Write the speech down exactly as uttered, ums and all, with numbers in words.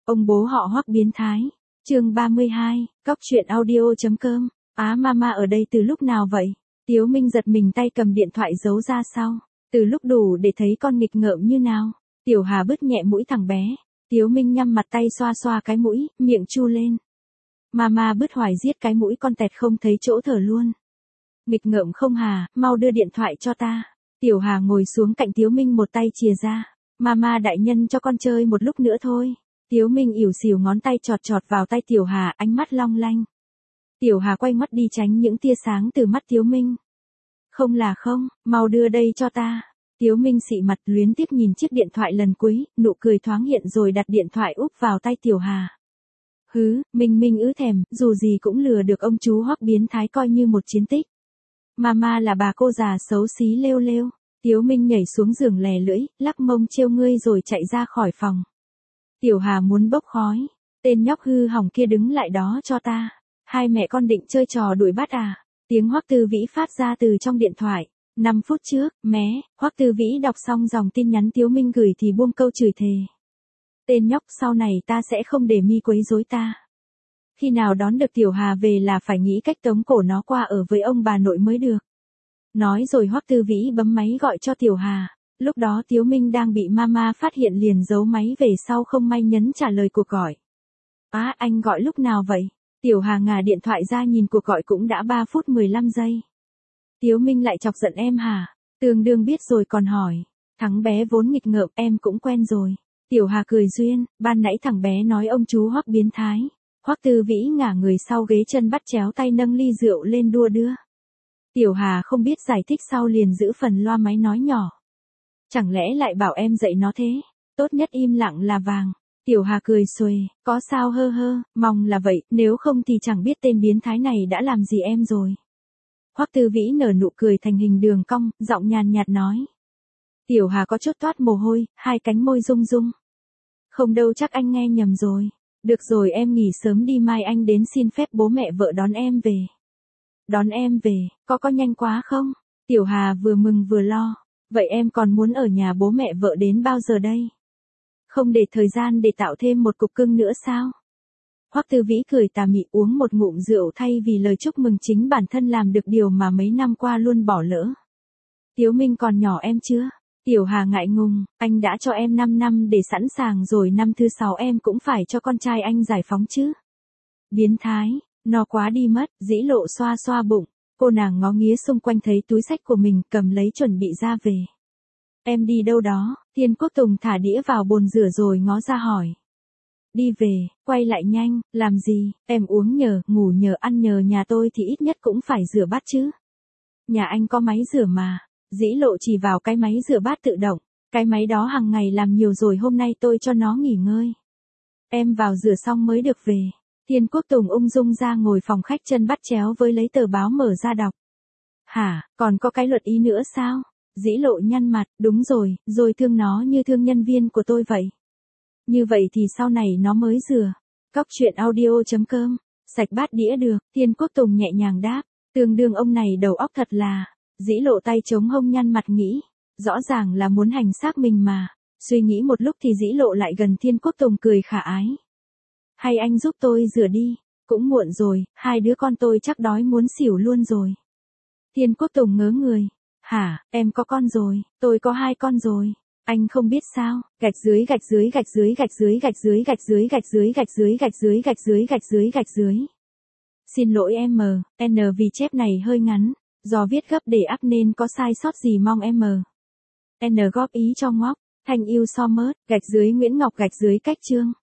Ông bố họ Hoắc biến thái. Chương ba mươi hai, cóc truyện audio.com. Á mama ở đây từ lúc nào vậy? Tiếu Minh giật mình tay cầm điện thoại giấu ra sau. Từ lúc đủ để thấy con nghịch ngợm như nào. Tiểu Hà bứt nhẹ mũi thằng bé. Tiếu Minh nhắm mặt tay xoa xoa cái mũi, miệng chu lên. Mama bứt hoài giết cái mũi con tẹt không thấy chỗ thở luôn. Nghịch ngợm không Hà, mau đưa điện thoại cho ta. Tiểu Hà ngồi xuống cạnh Tiếu Minh một tay chìa ra. Mama đại nhân cho con chơi một lúc nữa thôi. Tiếu Minh ỉu xìu ngón tay chọt chọt vào tay Tiểu Hà, ánh mắt long lanh. Tiểu Hà quay mắt đi tránh những tia sáng từ mắt Tiếu Minh. Không là không, mau đưa đây cho ta. Tiếu Minh xị mặt luyến tiếc nhìn chiếc điện thoại lần cuối, nụ cười thoáng hiện rồi đặt điện thoại úp vào tay Tiểu Hà. Hứ, Minh Minh ứ thèm, dù gì cũng lừa được ông chú Hoắc biến thái coi như một chiến tích. Mama là bà cô già xấu xí lêu lêu. Tiếu Minh nhảy xuống giường lè lưỡi, lắc mông trêu ngươi rồi chạy ra khỏi phòng. Tiểu Hà muốn bốc khói. Tên nhóc hư hỏng kia đứng lại đó cho ta. Hai mẹ con định chơi trò đuổi bắt à? Tiếng Hoắc Tư Vĩ phát ra từ trong điện thoại. Năm phút trước, mé, Hoắc Tư Vĩ đọc xong dòng tin nhắn Tiếu Minh gửi thì buông câu chửi thề. Tên nhóc sau này ta sẽ không để mi quấy rối ta. Khi nào đón được Tiểu Hà về là phải nghĩ cách tống cổ nó qua ở với ông bà nội mới được. Nói rồi Hoắc Tư Vĩ bấm máy gọi cho Tiểu Hà. Lúc đó Tiếu Minh đang bị mama phát hiện liền giấu máy về sau không may nhấn trả lời cuộc gọi. Á, anh gọi lúc nào vậy? Tiểu Hà ngả điện thoại ra nhìn cuộc gọi cũng đã ba phút mười lăm giây. Tiếu Minh lại chọc giận em hả? Tương đương biết rồi còn hỏi. Thằng bé vốn nghịch ngợm em cũng quen rồi. Tiểu Hà cười duyên, ban nãy thằng bé nói ông chú Hoắc biến thái. Hoắc Tư Vĩ ngả người sau ghế chân bắt chéo tay nâng ly rượu lên đua đưa. Tiểu Hà không biết giải thích sau liền giữ phần loa máy nói nhỏ. Chẳng lẽ lại bảo em dạy nó thế? Tốt nhất im lặng là vàng. Tiểu Hà cười xuề, có sao hơ hơ, mong là vậy, nếu không thì chẳng biết tên biến thái này đã làm gì em rồi. Hoắc Tư Vĩ nở nụ cười thành hình đường cong, giọng nhàn nhạt nói. Tiểu Hà có chút toát mồ hôi, hai cánh môi rung rung. Không đâu chắc anh nghe nhầm rồi. Được rồi em nghỉ sớm đi mai anh đến xin phép bố mẹ vợ đón em về. Đón em về, có có nhanh quá không? Tiểu Hà vừa mừng vừa lo. Vậy em còn muốn ở nhà bố mẹ vợ đến bao giờ đây? Không để thời gian để tạo thêm một cục cưng nữa sao? Hoắc Tư Vĩ cười tà mị uống một ngụm rượu thay vì lời chúc mừng chính bản thân làm được điều mà mấy năm qua luôn bỏ lỡ. Tiếu Minh còn nhỏ em chưa? Tiểu Hà ngại ngùng, anh đã cho em năm năm để sẵn sàng rồi năm thứ sáu em cũng phải cho con trai anh giải phóng chứ. Biến thái, nó quá đi mất, Dĩ Lộ xoa xoa bụng. Cô nàng ngó nghía xung quanh thấy túi xách của mình cầm lấy chuẩn bị ra về. Em đi đâu đó? Thiên Quốc Tùng thả đĩa vào bồn rửa rồi ngó ra hỏi. Đi về, quay lại nhanh, làm gì, em uống nhờ, ngủ nhờ, ăn nhờ nhà tôi thì ít nhất cũng phải rửa bát chứ. Nhà anh có máy rửa mà. Dĩ Lộ chỉ vào cái máy rửa bát tự động. Cái máy đó hàng ngày làm nhiều rồi hôm nay tôi cho nó nghỉ ngơi. Em vào rửa xong mới được về. Thiên Quốc Tùng ung dung ra ngồi phòng khách chân bắt chéo với lấy tờ báo mở ra đọc. Hả, còn có cái luật ý nữa sao? Dĩ Lộ nhăn mặt, đúng rồi, rồi thương nó như thương nhân viên của tôi vậy. Như vậy thì sau này nó mới rửa. Cóc truyện audio.com, sạch bát đĩa được, Thiên Quốc Tùng nhẹ nhàng đáp, tương đương ông này đầu óc thật là. Dĩ Lộ tay chống hông nhăn mặt nghĩ, rõ ràng là muốn hành xác mình mà. Suy nghĩ một lúc thì Dĩ Lộ lại gần Thiên Quốc Tùng cười khả ái. Hay anh giúp tôi rửa đi, cũng muộn rồi, hai đứa con tôi chắc đói muốn xỉu luôn rồi. Thiên Quốc Tùng ngớ người, hả, em có con rồi, tôi có hai con rồi, anh không biết sao, gạch dưới gạch dưới gạch dưới gạch dưới gạch dưới gạch dưới gạch dưới gạch dưới gạch dưới gạch dưới gạch dưới gạch dưới. Xin lỗi em M, N vì chép này hơi ngắn, do viết gấp để áp nên có sai sót gì mong em M. N góp ý cho ngóc, thanh yêu so mớt, gạch dưới Nguyễn Ngọc gạch dưới cách chương.